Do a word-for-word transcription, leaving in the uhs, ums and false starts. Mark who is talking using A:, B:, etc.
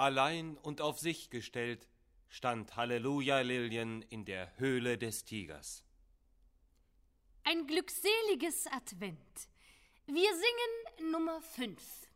A: Allein und auf sich gestellt stand Halleluja Lilien in der Höhle des Tigers.
B: Ein glückseliges Advent. Wir singen Nummer fünf.